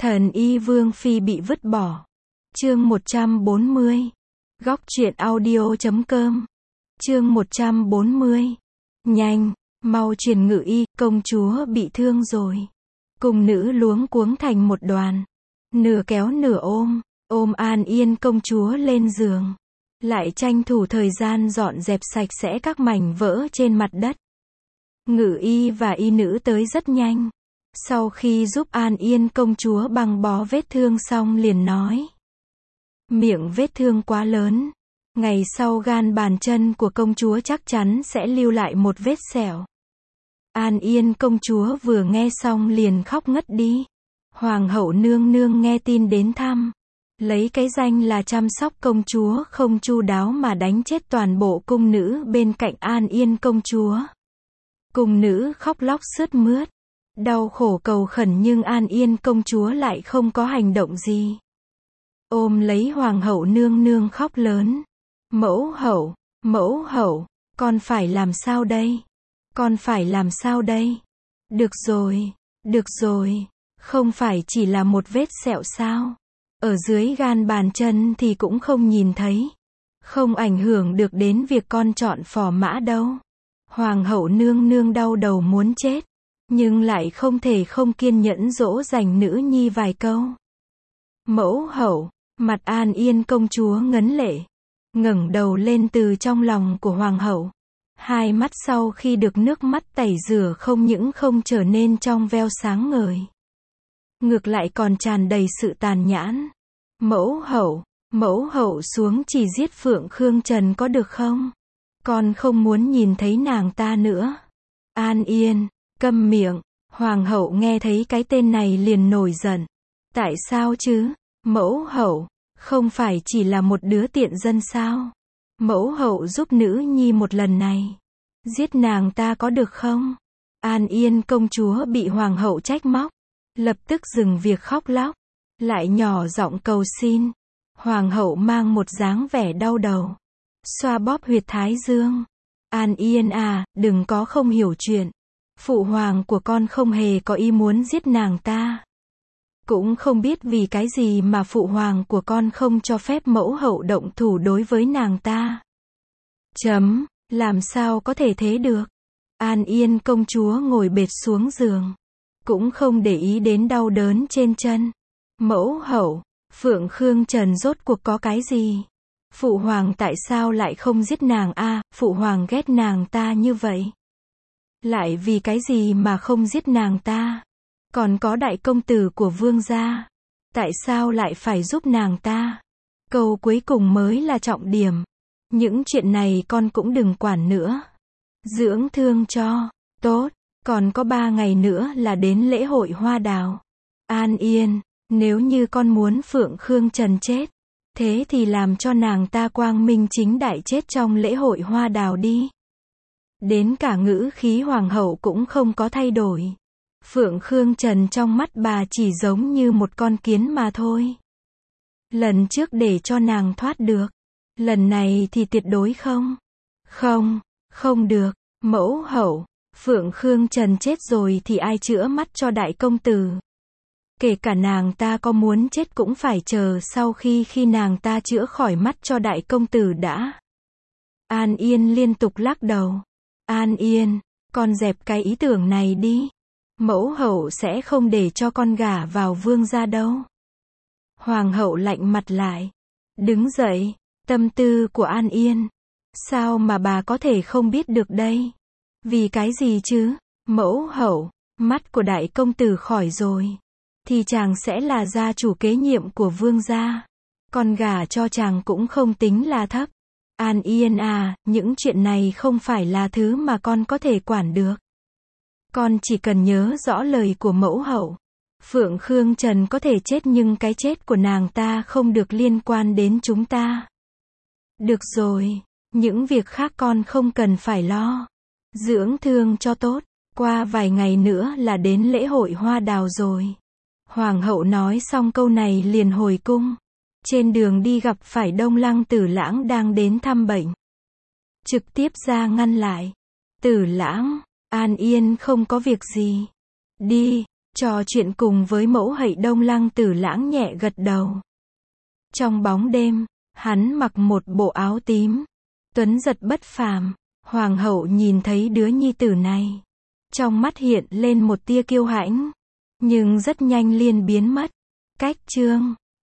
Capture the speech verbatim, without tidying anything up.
Thần y Vương Phi bị vứt bỏ. Chương một trăm bốn mươi. Góc truyện audio chấm com. Chương một trăm bốn mươi. Nhanh, mau truyền ngự y, công chúa bị thương rồi. Cung nữ luống cuống thành một đoàn. Nửa kéo nửa ôm, ôm An Yên công chúa lên giường. Lại tranh thủ thời gian dọn dẹp sạch sẽ các mảnh vỡ trên mặt đất. Ngự y và y nữ tới rất nhanh. Sau khi giúp An Yên công chúa băng bó vết thương xong liền nói. Miệng vết thương quá lớn. Ngày sau gan bàn chân của công chúa chắc chắn sẽ lưu lại một vết sẹo. An Yên công chúa vừa nghe xong liền khóc ngất đi. Hoàng hậu nương nương nghe tin đến thăm. Lấy cái danh là chăm sóc công chúa không chu đáo mà đánh chết toàn bộ cung nữ bên cạnh An Yên công chúa. Cung nữ khóc lóc sướt mướt. Đau khổ cầu khẩn nhưng An Yên công chúa lại không có hành động gì. Ôm lấy hoàng hậu nương nương khóc lớn. Mẫu hậu, mẫu hậu, con phải làm sao đây? Con phải làm sao đây? Được rồi, được rồi, không phải chỉ là một vết sẹo sao? Ở dưới gan bàn chân thì cũng không nhìn thấy. Không ảnh hưởng được đến việc con chọn phò mã đâu. Hoàng hậu nương nương đau đầu muốn chết. Nhưng lại không thể không kiên nhẫn dỗ dành nữ nhi vài câu. Mẫu hậu, mặt An Yên công chúa ngấn lệ. Ngẩng đầu lên từ trong lòng của hoàng hậu. Hai mắt sau khi được nước mắt tẩy rửa không những không trở nên trong veo sáng ngời. Ngược lại còn tràn đầy sự tàn nhẫn. Mẫu hậu, mẫu hậu xuống chỉ giết Phượng Khương Trần có được không? Con không muốn nhìn thấy nàng ta nữa. An Yên, câm miệng. Hoàng hậu nghe thấy cái tên này liền nổi giận. Tại sao chứ? Mẫu hậu, không phải chỉ là một đứa tiện dân sao? Mẫu hậu giúp nữ nhi một lần này. Giết nàng ta có được không? An Yên công chúa bị hoàng hậu trách móc. Lập tức dừng việc khóc lóc. Lại nhỏ giọng cầu xin. Hoàng hậu mang một dáng vẻ đau đầu. Xoa bóp huyệt thái dương. An Yên à, đừng có không hiểu chuyện. Phụ hoàng của con không hề có ý muốn giết nàng ta. Cũng không biết vì cái gì mà phụ hoàng của con không cho phép mẫu hậu động thủ đối với nàng ta. Chấm, làm sao có thể thế được? An Yên công chúa ngồi bệt xuống giường. Cũng không để ý đến đau đớn trên chân. Mẫu hậu, Phượng Khương Trần rốt cuộc có cái gì? Phụ hoàng tại sao lại không giết nàng a? À, phụ hoàng ghét nàng ta như vậy. Lại vì cái gì mà không giết nàng ta? Còn có đại công tử của vương gia. Tại sao lại phải giúp nàng ta? Câu cuối cùng mới là trọng điểm. Những chuyện này con cũng đừng quản nữa. Dưỡng thương cho. Tốt. Còn có ba ngày nữa là đến lễ hội hoa đào. An Yên, nếu như con muốn Phượng Khương Trần chết. Thế thì làm cho nàng ta quang minh chính đại chết trong lễ hội hoa đào đi. Đến cả ngữ khí hoàng hậu cũng không có thay đổi. Phượng Khương Trần trong mắt bà chỉ giống như một con kiến mà thôi. Lần trước để cho nàng thoát được. Lần này thì tuyệt đối không. Không, không được. Mẫu hậu, Phượng Khương Trần chết rồi thì ai chữa mắt cho đại công tử? Kể cả nàng ta có muốn chết cũng phải chờ sau khi khi nàng ta chữa khỏi mắt cho đại công tử đã. An Yên liên tục lắc đầu. An Yên, con dẹp cái ý tưởng này đi. Mẫu hậu sẽ không để cho con gả vào vương gia đâu. Hoàng hậu lạnh mặt lại. Đứng dậy, tâm tư của An Yên. Sao mà bà có thể không biết được đây? Vì cái gì chứ? Mẫu hậu, mắt của đại công tử khỏi rồi. Thì chàng sẽ là gia chủ kế nhiệm của vương gia. Con gả cho chàng cũng không tính là thấp. An Yên à, những chuyện này không phải là thứ mà con có thể quản được. Con chỉ cần nhớ rõ lời của mẫu hậu. Phượng Khương Trần có thể chết nhưng cái chết của nàng ta không được liên quan đến chúng ta. Được rồi, những việc khác con không cần phải lo. Dưỡng thương cho tốt, qua vài ngày nữa là đến lễ hội hoa đào rồi. Hoàng hậu nói xong câu này liền hồi cung. Trên đường đi gặp phải Đông Lăng Tử Lãng đang đến thăm bệnh. Trực tiếp ra ngăn lại. Tử Lãng, An Yên không có việc gì. Đi, Trò chuyện cùng với mẫu hậu Đông Lăng Tử Lãng nhẹ gật đầu. Trong bóng đêm, hắn mặc một bộ áo tím, tuấn giật bất phàm. Hoàng hậu nhìn thấy đứa nhi tử này, trong mắt hiện lên một tia kiêu hãnh, nhưng rất nhanh liền biến mất. Cách chương